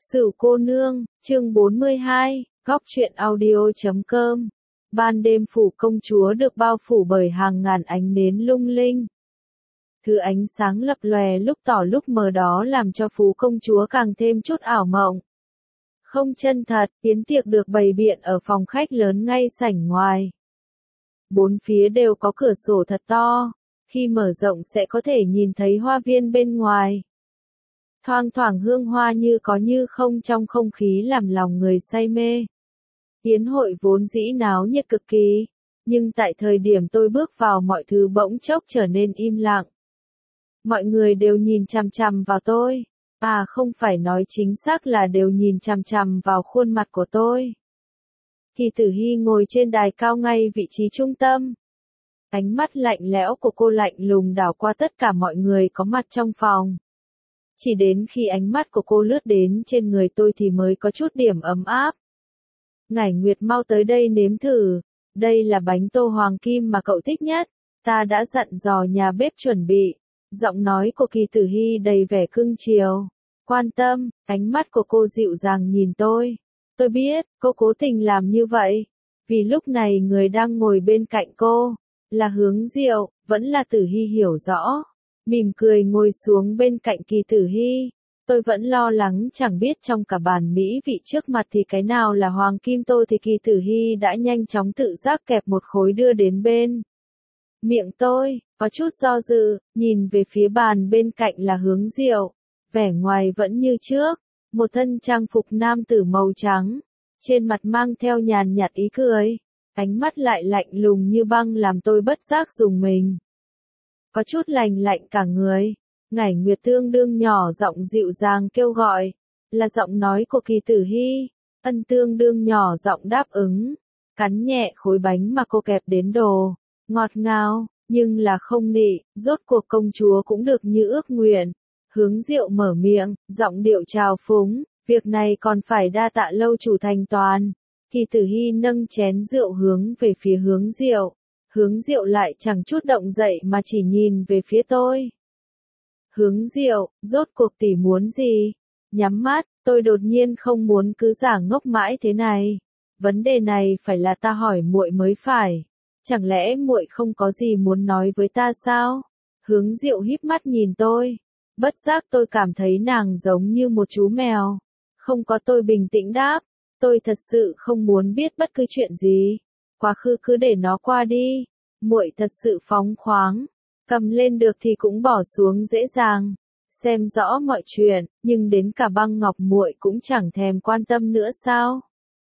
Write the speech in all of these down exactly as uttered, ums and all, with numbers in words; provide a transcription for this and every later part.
Sửu cô nương, chương bốn mươi hai, góc truyện audio chấm com. Ban đêm phủ công chúa được bao phủ bởi hàng ngàn ánh nến lung linh. Thứ ánh sáng lập lòe lúc tỏ lúc mờ đó làm cho phủ công chúa càng thêm chút ảo mộng. Không chân thật, yến tiệc được bày biện ở phòng khách lớn ngay sảnh ngoài. Bốn phía đều có cửa sổ thật to, khi mở rộng sẽ có thể nhìn thấy hoa viên bên ngoài. Thoang thoảng hương hoa như có như không trong không khí làm lòng người say mê. Yến hội vốn dĩ náo nhiệt cực kỳ, nhưng tại thời điểm tôi bước vào mọi thứ bỗng chốc trở nên im lặng. Mọi người đều nhìn chằm chằm vào tôi, à không phải nói chính xác là đều nhìn chằm chằm vào khuôn mặt của tôi. Kỳ Tử Hy ngồi trên đài cao ngay vị trí trung tâm. Ánh mắt lạnh lẽo của cô lạnh lùng đảo qua tất cả mọi người có mặt trong phòng. Chỉ đến khi ánh mắt của cô lướt đến trên người tôi thì mới có chút điểm ấm áp. Ngải Nguyệt mau tới đây nếm thử, đây là bánh tô hoàng kim mà cậu thích nhất, ta đã dặn dò nhà bếp chuẩn bị. Giọng nói của Kỳ Tử Hy đầy vẻ cưng chiều, quan tâm, ánh mắt của cô dịu dàng nhìn tôi. Tôi biết, cô cố tình làm như vậy, vì lúc này người đang ngồi bên cạnh cô, là Hướng Diệu, vẫn là Tử Hy hiểu rõ. Mỉm cười ngồi xuống bên cạnh Kỳ Tử Hy. Tôi vẫn lo lắng chẳng biết trong cả bàn mỹ vị trước mặt thì cái nào là hoàng kim tô thì Kỳ Tử Hy đã nhanh chóng tự giác kẹp một khối đưa đến bên miệng tôi, có chút do dự, nhìn về phía bàn bên cạnh là Hướng Diệu. Vẻ ngoài vẫn như trước, một thân trang phục nam tử màu trắng, trên mặt mang theo nhàn nhạt ý cười, ánh mắt lại lạnh lùng như băng làm tôi bất giác rùng mình. Có chút lành lạnh cả người. Ngải Nguyệt tương đương nhỏ giọng dịu dàng kêu gọi, là giọng nói của Kỳ Tử Hy. Ân tương đương nhỏ giọng đáp ứng, cắn nhẹ khối bánh mà cô kẹp đến đồ, ngọt ngào, nhưng là không nị, rốt cuộc công chúa cũng được như ước nguyện. Hướng Diệu mở miệng, giọng điệu trào phúng, việc này còn phải đa tạ lâu chủ thành toàn. Kỳ Tử Hy nâng chén rượu hướng về phía Hướng Diệu. Hướng Diệu lại chẳng chút động dậy mà chỉ nhìn về phía tôi. Hướng Diệu, rốt cuộc tỷ muốn gì? Nhắm mắt, tôi đột nhiên không muốn cứ giả ngốc mãi thế này. Vấn đề này phải là ta hỏi muội mới phải. Chẳng lẽ muội không có gì muốn nói với ta sao? Hướng Diệu híp mắt nhìn tôi. Bất giác tôi cảm thấy nàng giống như một chú mèo. Không có tôi bình tĩnh đáp. Tôi thật sự không muốn biết bất cứ chuyện gì. Quá khứ cứ để nó qua đi. Muội thật sự phóng khoáng, cầm lên được thì cũng bỏ xuống dễ dàng. Xem rõ mọi chuyện, nhưng đến cả băng ngọc muội cũng chẳng thèm quan tâm nữa sao?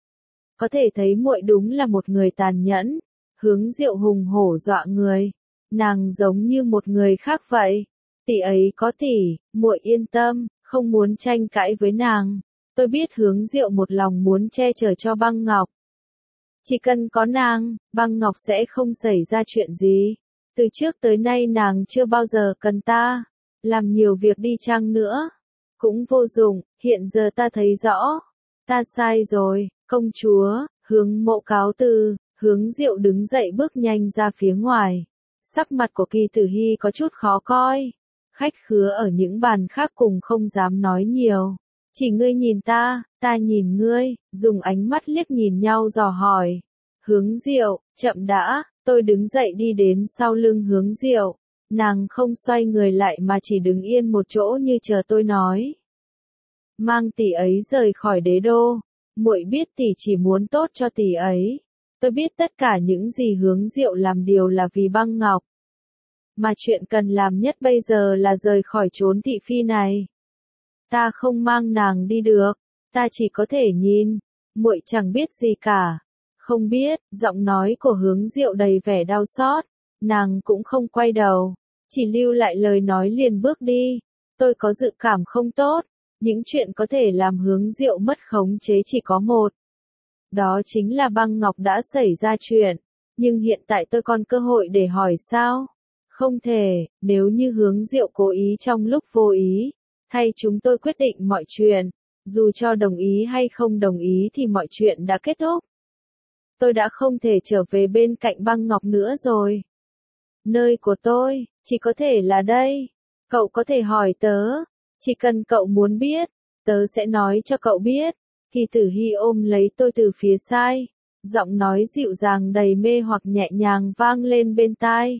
Có thể thấy muội đúng là một người tàn nhẫn. Hướng Diệu hùng hổ dọa người, nàng giống như một người khác vậy. Tỷ ấy có tỷ, muội yên tâm, không muốn tranh cãi với nàng. Tôi biết Hướng Diệu một lòng muốn che chở cho băng ngọc. Chỉ cần có nàng, băng ngọc sẽ không xảy ra chuyện gì. Từ trước tới nay nàng chưa bao giờ cần ta. Làm nhiều việc đi chăng nữa, cũng vô dụng, hiện giờ ta thấy rõ. Ta sai rồi, công chúa. Hướng Mộ cáo từ. Hướng Diệu đứng dậy bước nhanh ra phía ngoài. Sắc mặt của Kỳ Tử Hy có chút khó coi. Khách khứa ở những bàn khác cùng không dám nói nhiều. Chỉ ngươi nhìn ta, ta nhìn ngươi, dùng ánh mắt liếc nhìn nhau dò hỏi. Hướng Diệu, chậm đã, tôi đứng dậy đi đến sau lưng Hướng Diệu. Nàng không xoay người lại mà chỉ đứng yên một chỗ như chờ tôi nói. Mang tỷ ấy rời khỏi đế đô, muội biết tỷ chỉ muốn tốt cho tỷ ấy. Tôi biết tất cả những gì Hướng Diệu làm điều là vì băng ngọc. Mà chuyện cần làm nhất bây giờ là rời khỏi chốn thị phi này. Ta không mang nàng đi được, ta chỉ có thể nhìn, muội chẳng biết gì cả. Không biết, giọng nói của Hướng Diệu đầy vẻ đau xót, nàng cũng không quay đầu, chỉ lưu lại lời nói liền bước đi. Tôi có dự cảm không tốt, những chuyện có thể làm Hướng Diệu mất khống chế chỉ có một. Đó chính là băng ngọc đã xảy ra chuyện, nhưng hiện tại tôi còn cơ hội để hỏi sao? Không thể, nếu như Hướng Diệu cố ý trong lúc vô ý. Thay chúng tôi quyết định mọi chuyện, dù cho đồng ý hay không đồng ý thì mọi chuyện đã kết thúc. Tôi đã không thể trở về bên cạnh băng ngọc nữa rồi. Nơi của tôi, chỉ có thể là đây. Cậu có thể hỏi tớ, chỉ cần cậu muốn biết, Tớ sẽ nói cho cậu biết. Kỳ Tử Hy ôm lấy tôi từ phía sai. Giọng nói dịu dàng đầy mê hoặc nhẹ nhàng vang lên bên tai.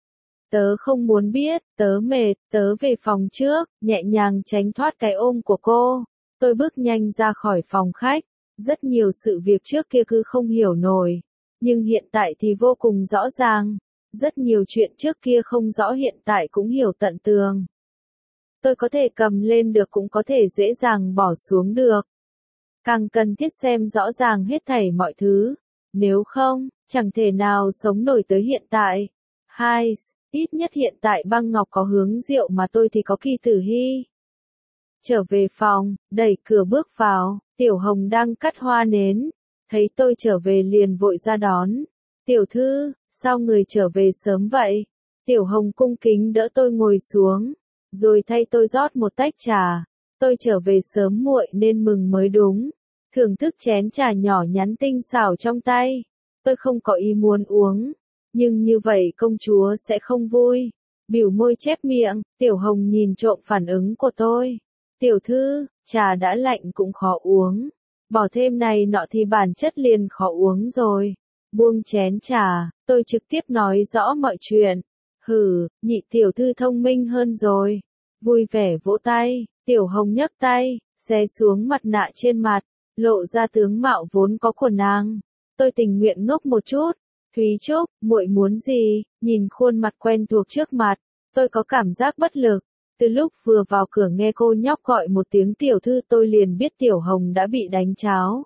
Tớ không muốn biết, tớ mệt, tớ về phòng trước, nhẹ nhàng tránh thoát cái ôm của cô. Tôi bước nhanh ra khỏi phòng khách. Rất nhiều sự việc trước kia cứ không hiểu nổi. Nhưng hiện tại thì vô cùng rõ ràng. Rất nhiều chuyện trước kia không rõ hiện tại cũng hiểu tận tường. Tôi có thể cầm lên được cũng có thể dễ dàng bỏ xuống được. Càng cần thiết xem rõ ràng hết thảy mọi thứ. Nếu không, chẳng thể nào sống nổi tới hiện tại. Hai, ít nhất hiện tại băng ngọc có Hướng Diệu mà tôi thì có Kỳ Tử Hy. Trở về phòng, đẩy cửa bước vào, Tiểu Hồng đang cắt hoa nến. Thấy tôi trở về liền vội ra đón. Tiểu thư, sao người trở về sớm vậy? Tiểu Hồng cung kính đỡ tôi ngồi xuống, rồi thay tôi rót một tách trà. Tôi trở về sớm muội nên mừng mới đúng. Thưởng thức chén trà nhỏ nhắn tinh xảo trong tay. Tôi không có ý muốn uống, nhưng như vậy công chúa sẽ không vui. Bỉu môi chép miệng, Tiểu Hồng nhìn trộm phản ứng của tôi. Tiểu thư, trà đã lạnh cũng khó uống. Bỏ thêm này nọ thì bản chất liền khó uống rồi. Buông chén trà, tôi trực tiếp nói rõ mọi chuyện. Hừ, nhị tiểu thư thông minh hơn rồi. Vui vẻ vỗ tay, Tiểu Hồng nhấc tay, xé xuống mặt nạ trên mặt, lộ ra tướng mạo vốn có của nàng. Tôi tình nguyện ngốc một chút. Thúy Trúc, muội muốn gì? Nhìn khuôn mặt quen thuộc trước mặt, tôi có cảm giác bất lực. Từ lúc vừa vào cửa nghe cô nhóc gọi một tiếng tiểu thư tôi liền biết Tiểu Hồng đã bị đánh cháo.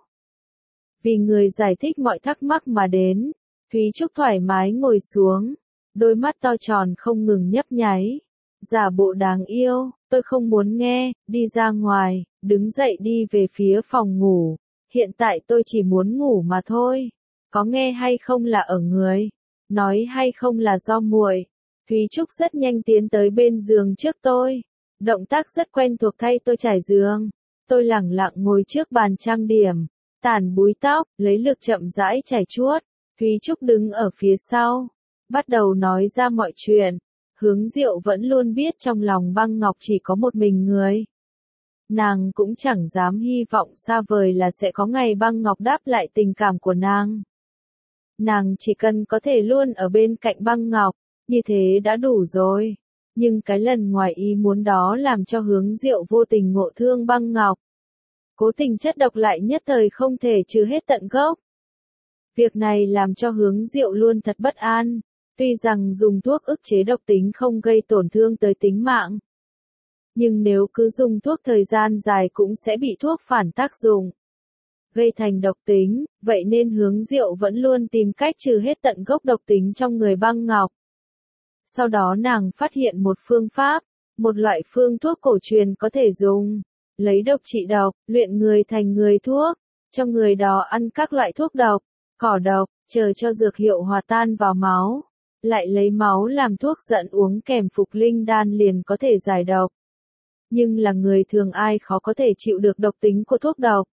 Vì người giải thích mọi thắc mắc mà đến, Thúy Trúc thoải mái ngồi xuống, đôi mắt to tròn không ngừng nhấp nháy. Giả bộ đáng yêu, tôi không muốn nghe, đi ra ngoài, đứng dậy đi về phía phòng ngủ. Hiện tại tôi chỉ muốn ngủ mà thôi. Có nghe hay không là ở người, nói hay không là do muội. Thúy Trúc rất nhanh tiến tới bên giường trước tôi. Động tác rất quen thuộc thay tôi trải giường. Tôi lẳng lặng ngồi trước bàn trang điểm, tản búi tóc, lấy lực chậm rãi chải chuốt. Thúy Trúc đứng ở phía sau, bắt đầu nói ra mọi chuyện. Hướng Diệu vẫn luôn biết trong lòng băng ngọc chỉ có một mình người. Nàng cũng chẳng dám hy vọng xa vời là sẽ có ngày băng ngọc đáp lại tình cảm của nàng. Nàng chỉ cần có thể luôn ở bên cạnh băng ngọc, như thế đã đủ rồi. Nhưng cái lần ngoài ý muốn đó làm cho Hướng Diệu vô tình ngộ thương băng ngọc. Cố tình chất độc lại nhất thời không thể trừ hết tận gốc. Việc này làm cho Hướng Diệu luôn thật bất an. Tuy rằng dùng thuốc ức chế độc tính không gây tổn thương tới tính mạng. Nhưng nếu cứ dùng thuốc thời gian dài cũng sẽ bị thuốc phản tác dụng, gây thành độc tính, vậy nên Hướng Diệu vẫn luôn tìm cách trừ hết tận gốc độc tính trong người băng ngọc. Sau đó nàng phát hiện một phương pháp, một loại phương thuốc cổ truyền có thể dùng, lấy độc trị độc, luyện người thành người thuốc, cho người đó ăn các loại thuốc độc, cỏ độc, chờ cho dược hiệu hòa tan vào máu, lại lấy máu làm thuốc giận uống kèm phục linh đan liền có thể giải độc. Nhưng là người thường ai khó có thể chịu được độc tính của thuốc độc.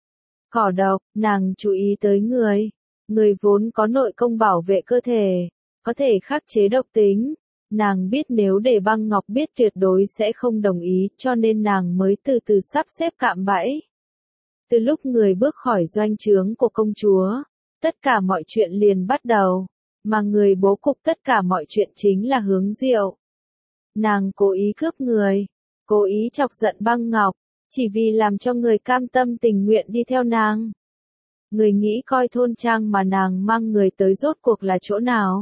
Cỏ độc, nàng chú ý tới người. Người vốn có nội công bảo vệ cơ thể, có thể khắc chế độc tính. Nàng biết nếu để băng ngọc biết tuyệt đối sẽ không đồng ý, cho nên nàng mới từ từ sắp xếp cạm bẫy. Từ lúc người bước khỏi doanh trướng của công chúa, tất cả mọi chuyện liền bắt đầu, mà người bố cục tất cả mọi chuyện chính là Hướng Diệu. Nàng cố ý cướp người, cố ý chọc giận băng ngọc, chỉ vì làm cho người cam tâm tình nguyện đi theo nàng. Người nghĩ coi thôn trang mà nàng mang người tới rốt cuộc là chỗ nào?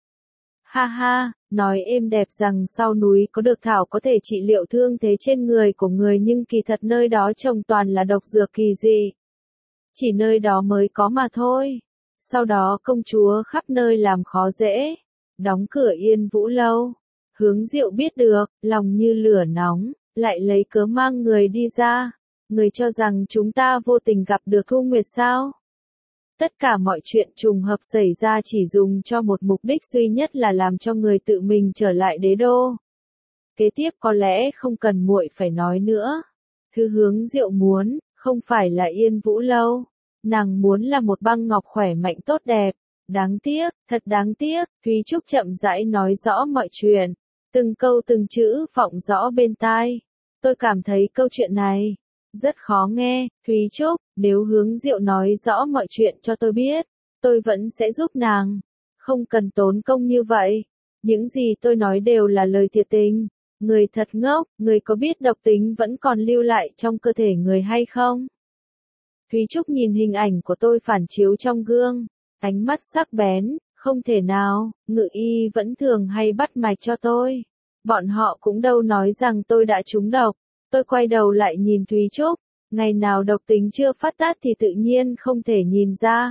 Ha ha, nói êm đẹp rằng sau núi có được thảo có thể trị liệu thương thế trên người của người nhưng kỳ thật nơi đó trồng toàn là độc dược kỳ dị. Chỉ nơi đó mới có mà thôi. Sau đó công chúa khắp nơi làm khó dễ, đóng cửa Yên Vũ lâu. Hướng Diệu biết được, lòng như lửa nóng, lại lấy cớ mang người đi ra. Người cho rằng chúng ta vô tình gặp được Thu Nguyệt sao? Tất cả mọi chuyện trùng hợp xảy ra chỉ dùng cho một mục đích duy nhất là làm cho người tự mình trở lại đế đô. Kế tiếp có lẽ không cần muội phải nói nữa. Thứ Hướng Diệu muốn, không phải là Yên Vũ lâu. Nàng muốn là một băng ngọc khỏe mạnh tốt đẹp. Đáng tiếc, thật đáng tiếc, Thúy Trúc chậm rãi nói rõ mọi chuyện. Từng câu từng chữ vọng rõ bên tai. Tôi cảm thấy câu chuyện này Rất khó nghe, Thúy Trúc, nếu Hướng Diệu nói rõ mọi chuyện cho tôi biết, tôi vẫn sẽ giúp nàng. Không cần tốn công như vậy. Những gì tôi nói đều là lời thiệt tình. Người thật ngốc, người có biết độc tính vẫn còn lưu lại trong cơ thể người hay không? Thúy Trúc nhìn hình ảnh của tôi phản chiếu trong gương, ánh mắt sắc bén, không thể nào, ngự y vẫn thường hay bắt mạch cho tôi. Bọn họ cũng đâu nói rằng tôi đã trúng độc. Tôi quay đầu lại nhìn Thúy Trúc, ngày nào độc tính chưa phát tác thì tự nhiên không thể nhìn ra.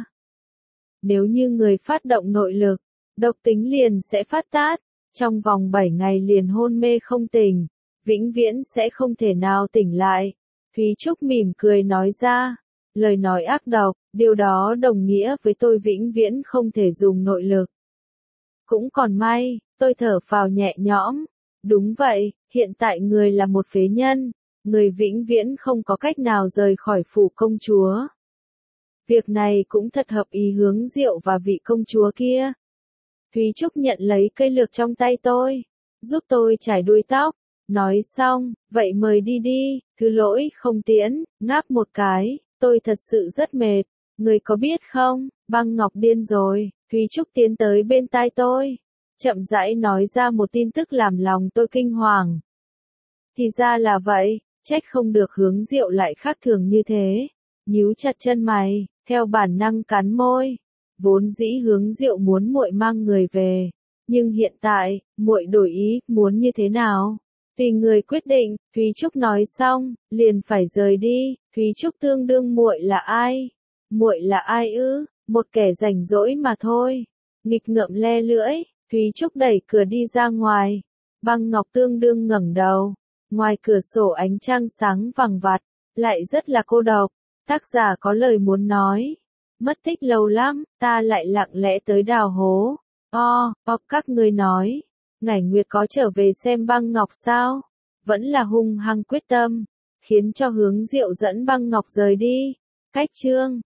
Nếu như người phát động nội lực, độc tính liền sẽ phát tác, trong vòng bảy ngày liền hôn mê không tỉnh, vĩnh viễn sẽ không thể nào tỉnh lại. Thúy Trúc mỉm cười nói ra, lời nói ác độc, điều đó đồng nghĩa với tôi vĩnh viễn không thể dùng nội lực. Cũng còn may, tôi thở phào nhẹ nhõm. Đúng vậy, hiện tại người là một phế nhân, người vĩnh viễn không có cách nào rời khỏi phủ công chúa. Việc này cũng thật hợp ý Hướng Diệu và vị công chúa kia. Thúy Trúc nhận lấy cây lược trong tay tôi, giúp tôi chải đuôi tóc, nói xong, vậy mời đi đi, thứ lỗi không tiễn, ngáp một cái, tôi thật sự rất mệt, người có biết không, Băng Ngọc điên rồi. Thúy Trúc tiến tới bên tai tôi, chậm rãi nói ra một tin tức làm lòng tôi kinh hoàng. Thì ra là vậy, trách không được Hướng Diệu lại khác thường như thế. Nhíu chặt chân mày, theo bản năng cắn môi. Vốn dĩ Hướng Diệu muốn muội mang người về, nhưng hiện tại, muội đổi ý, muốn như thế nào? Tùy người quyết định. Thúy Trúc nói xong, liền phải rời đi. Thúy Trúc tương đương muội là ai? Muội là ai ư? Một kẻ rảnh rỗi mà thôi. Nghịch ngợm le lưỡi, Thúy Trúc đẩy cửa đi ra ngoài. Băng Ngọc tương đương ngẩng đầu. Ngoài cửa sổ ánh trăng sáng vằng vặt, lại rất là cô độc. Tác giả có lời muốn nói. Mất tích lâu lắm, ta lại lặng lẽ tới đào hố. O, o, các ngươi nói. Ngải Nguyệt có trở về xem Băng Ngọc sao? Vẫn là hung hăng quyết tâm, khiến cho Hướng Diệu dẫn Băng Ngọc rời đi. Cách chương